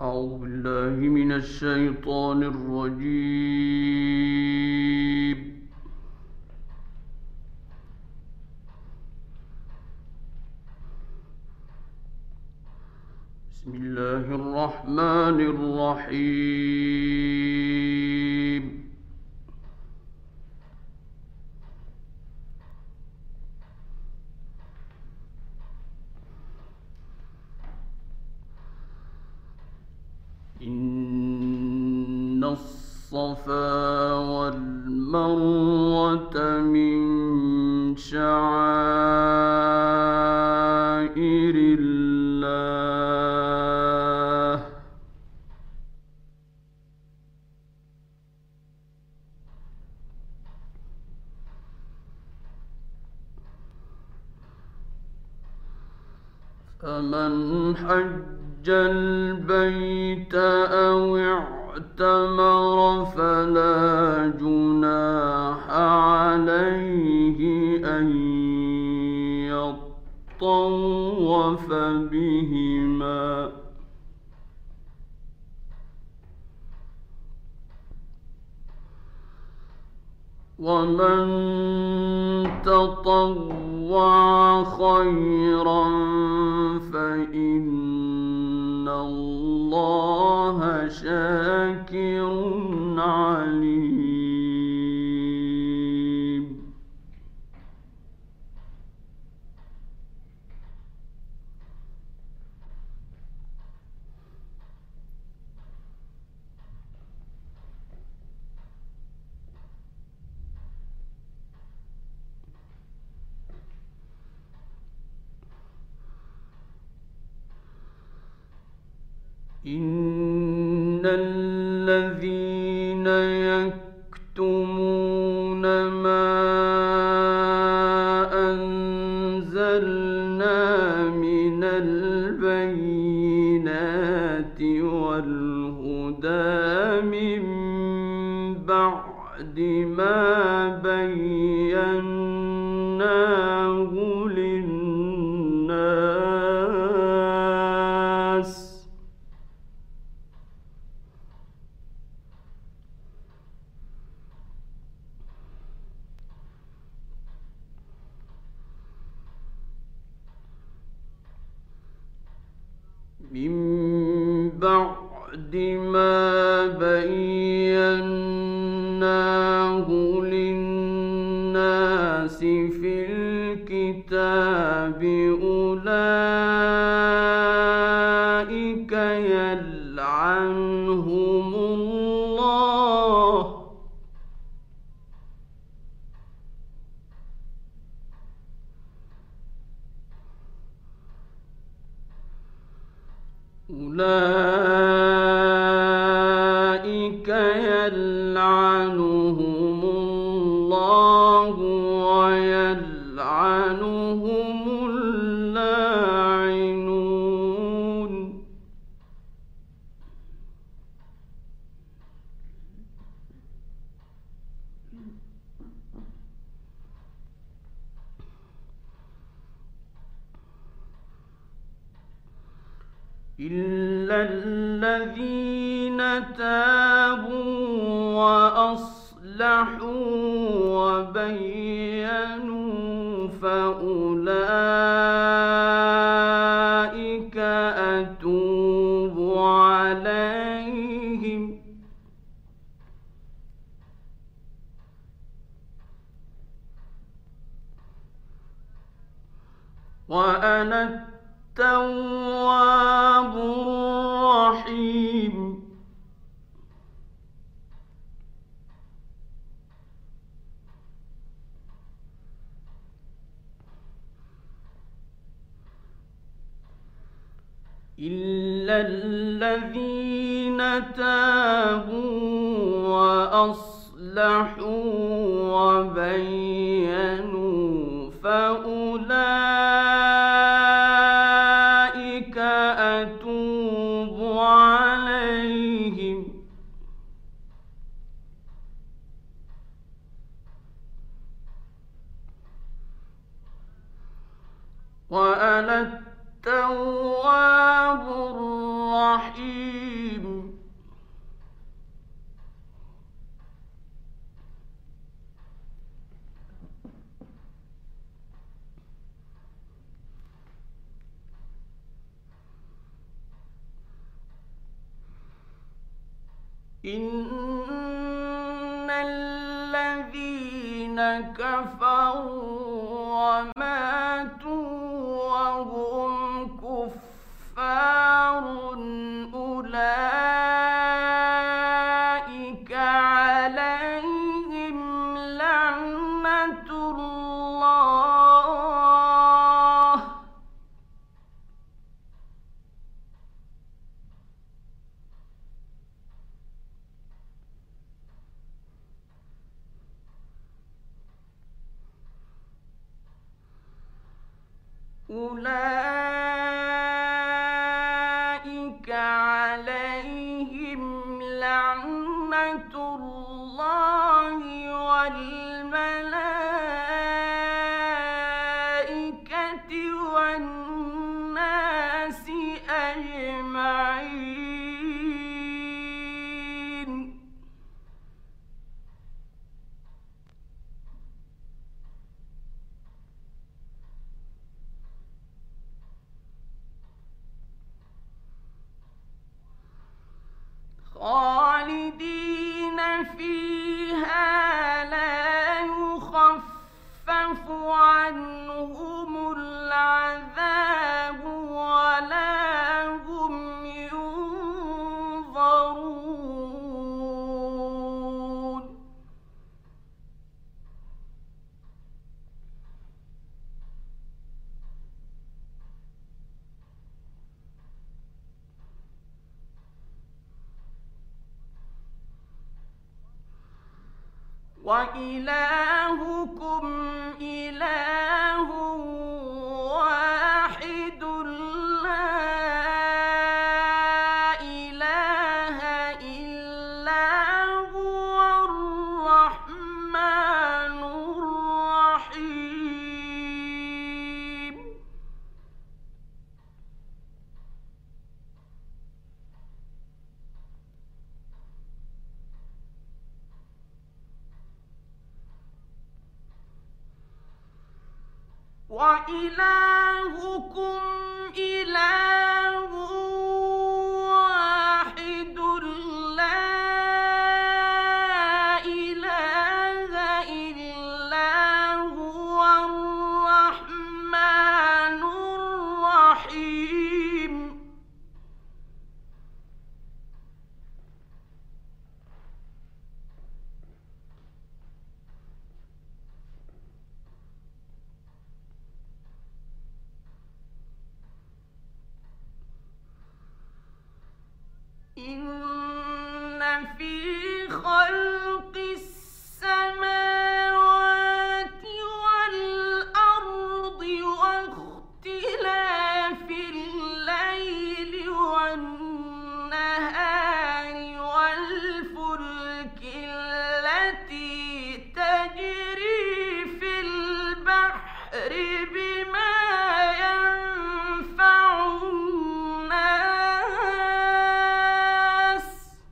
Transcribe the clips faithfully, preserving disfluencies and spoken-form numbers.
أعوذ بالله من الشيطان الرجيم. بسم الله الرحمن الرحيم. إن الصفا والمروة من شعائر الله، فمن حج البيت أو اعتمر فلا جناح عليه أن يطوف بهما، ومن تطوع خيرا فإن الله شاكر عليم. إن الذين يكتمون ما أنزلنا من البينات والهدى من بعد ما بيناه للناس من بعد ما بيناه للناس في الكتاب أولئك يلعنهم الله أولئك يلعنهم الله ويلعنهم اللاعنون. إلا الذين تابوا وأصلحوا وبينوا فأولئك أتوب عليهم، وأنا التواب الرحيم. إلا الذين تابوا وأصلحوا وبينوا فأولئك أتوب عليهم، وأنا التواب الرحيم. إن الذين كفروا وماتوا وهم كفار أولئك عليهم لعنة الله أولئك عليهم لعنة الله والملائكة والناس أجمعين خالدين فيها لا يخفف عنهم العذاب ولا هم ينظرون وإلهكم إله واحد لا إله إلا هو الرحمن الرحيم وإلهكم إله واحد لا إله إلا هو الرحمن الرحيم إن في خلق السماوات والأرض واختلاف الليل والنهار والفلك التي تجري في البحر بما ينفع الناس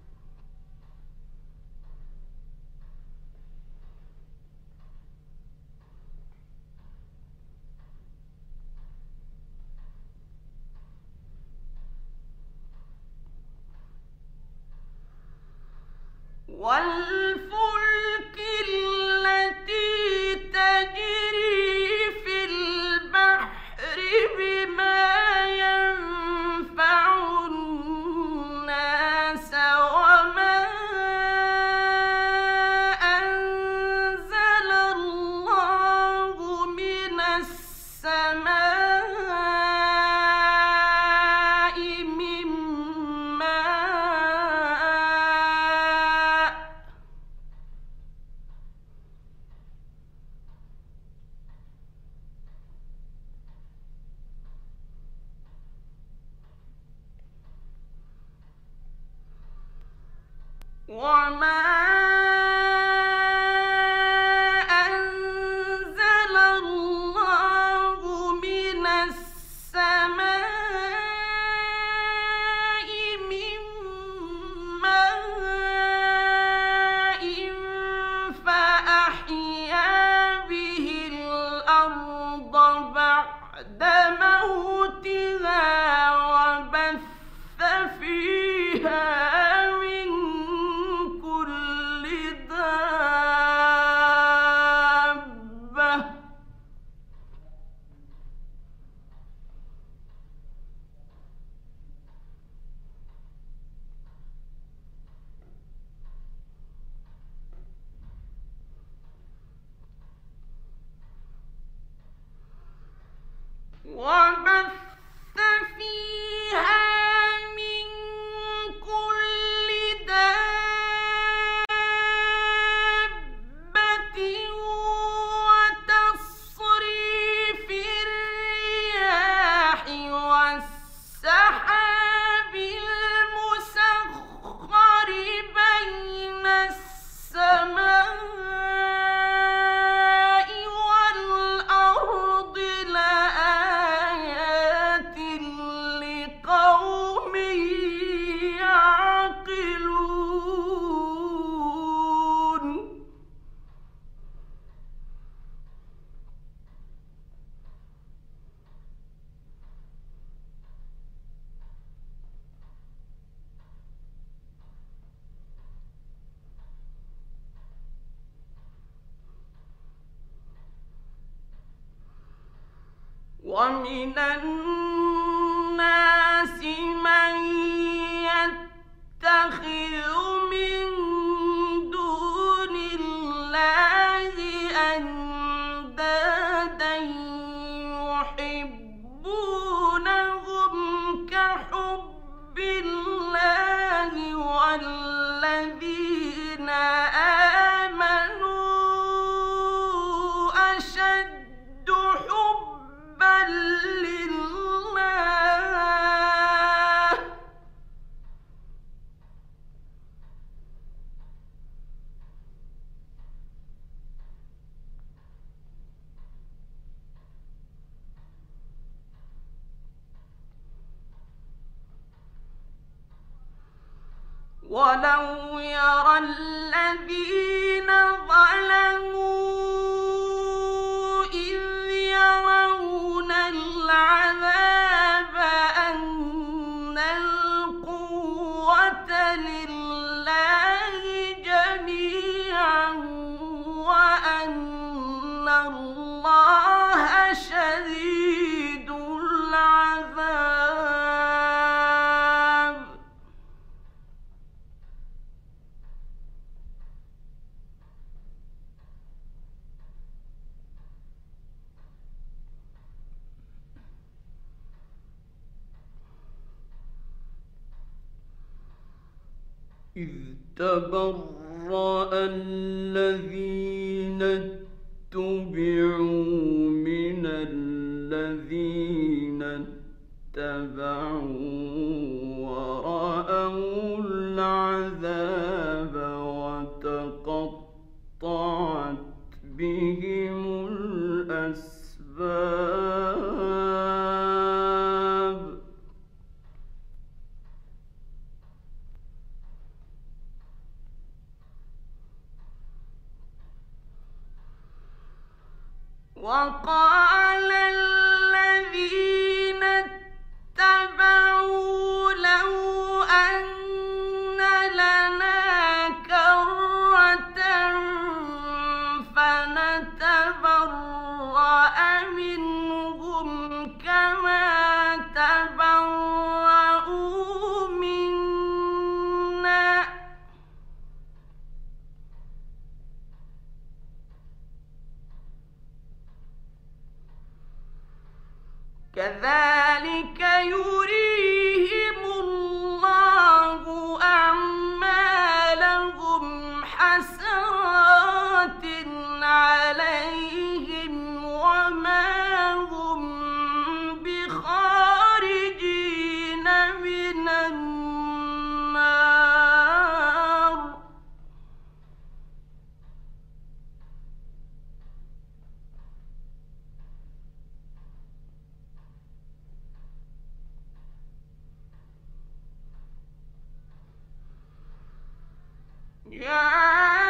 والفلك التي تجري في البحر بما ينفع الناس وما أنزل الله من السماء من ماء وما أنزل الله من السماء من ماء فأحيا به الأرض بعد موتها وبث فيها من وبث فيها من كل دابة وتصريف الرياح والسحاب المسخر بين السماء والأرض لآيات لقوم يعقلون. ومن الناس من يتخذ من دون الله أندادا يحبونهم كحب الله والذين آمنوا أشد حبا لله. ولو يرى الذين ظلموا إذ يرون العذاب أن القوة لله جميعا وأن الله شديد العذاب. إذ تبرأ الذين اتبعوا من الذين اتبعوا ورأوا العذاب وتقطعت بهم الأسباب. وقال الذين اتبعوا لو أن لنا كرة فنتبرأ منهم كما تبرأوا منا كذلك يريهم الله أعمالهم حسرات عليهم وما هم بخارجين من النار. يا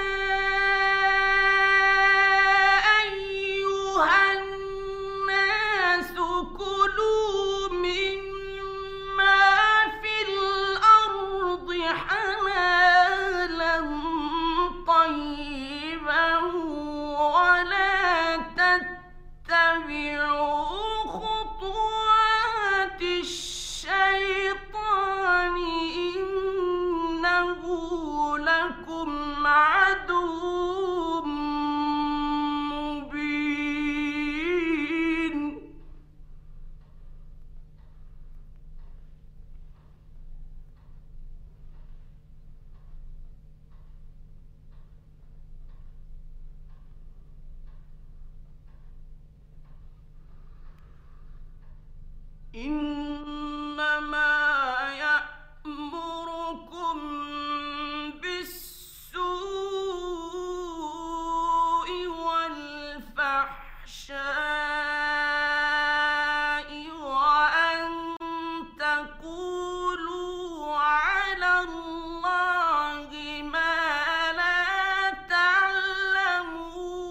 أيها الناس كلوا مما في الأرض حلالا طيبا ولا تتبعوا خطوات الشيطان إنه لكم عدو مبين. إنما يأمركم بالسوء والفحشاء وأن تقولوا على الله ما لا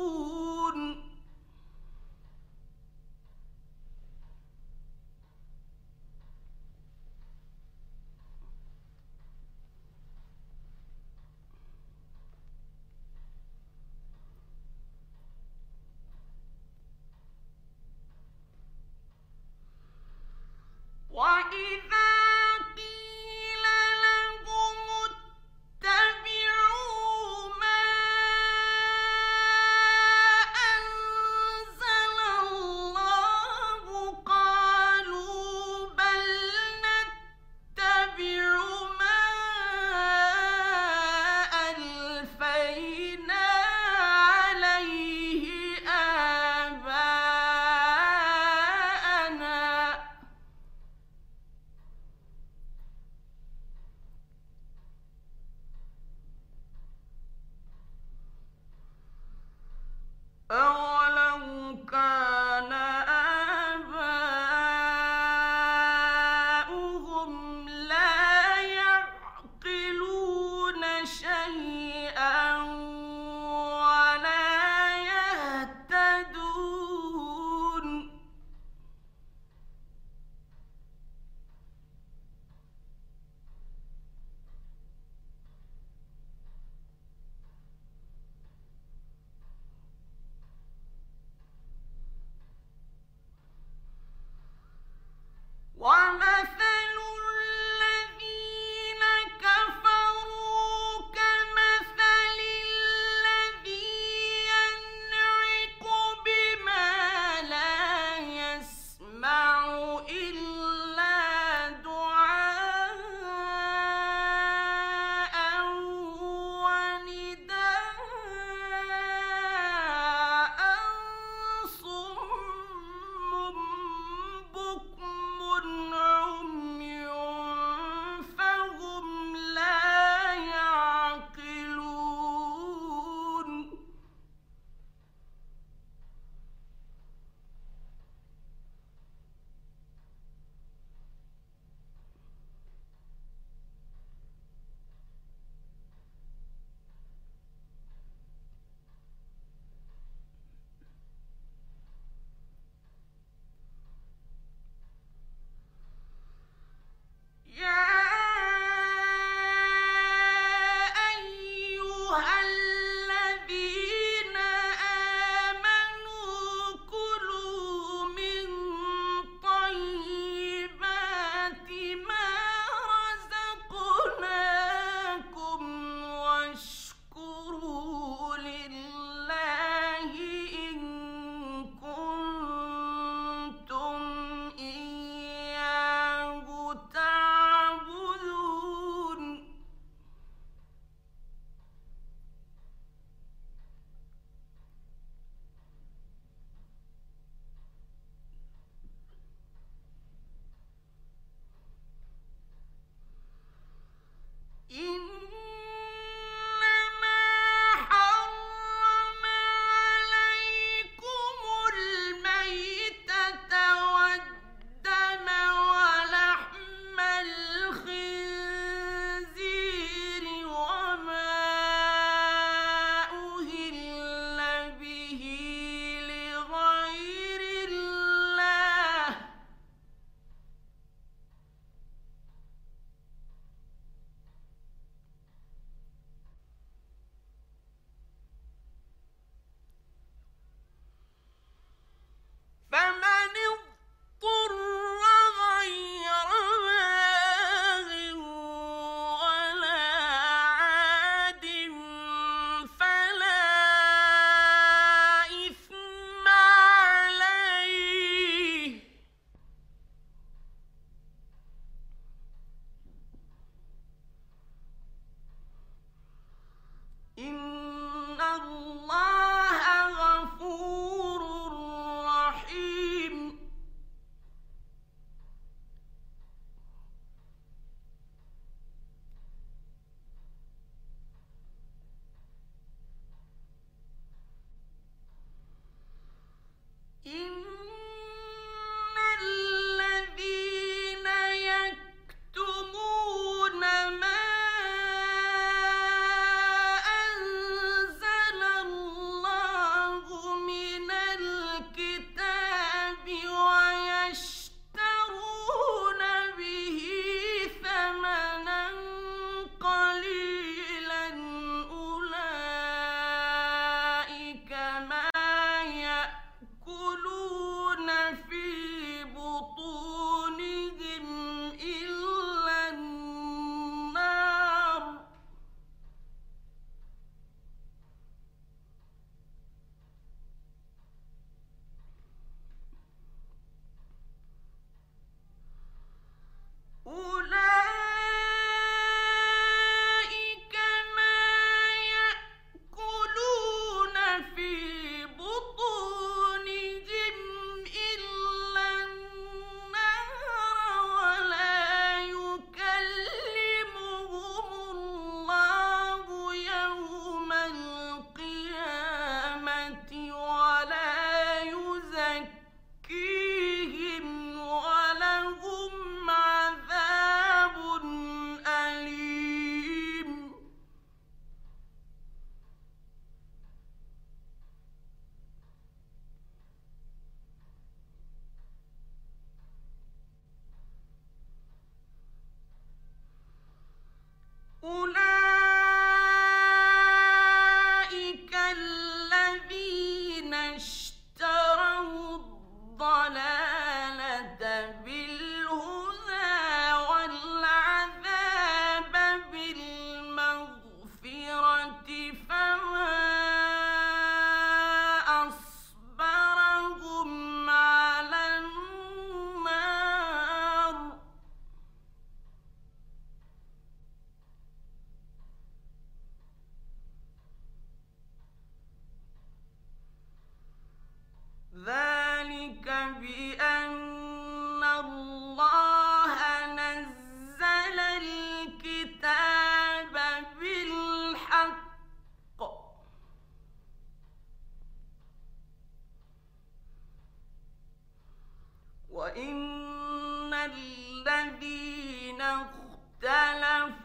تعلمون.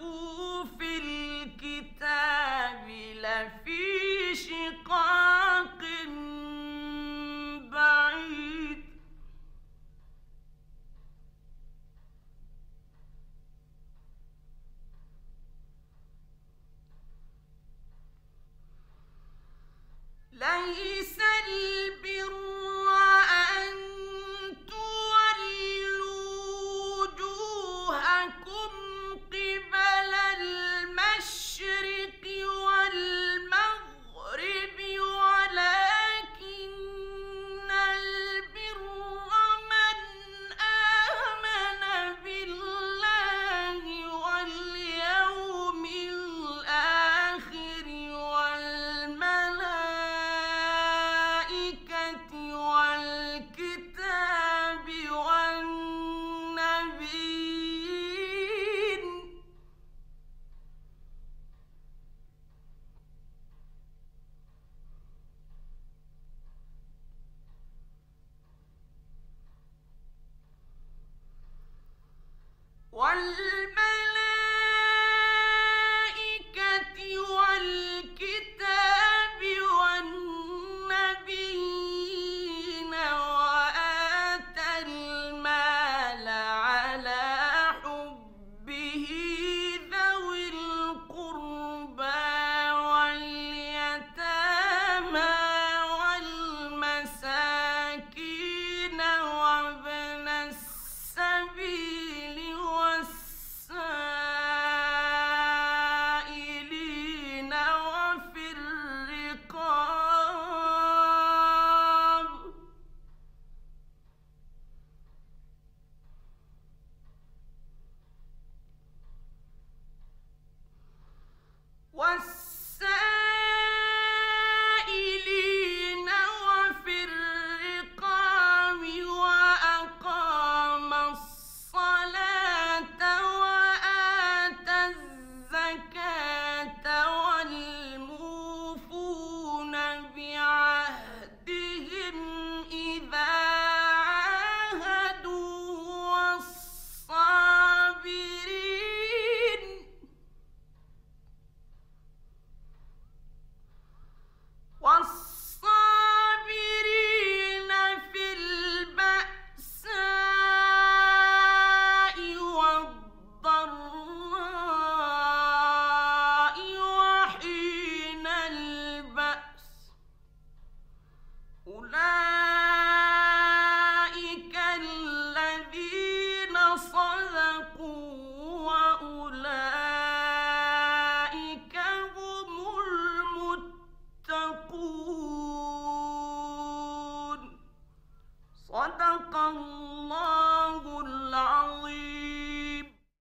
في الكتاب لفي شقاق بعيد لن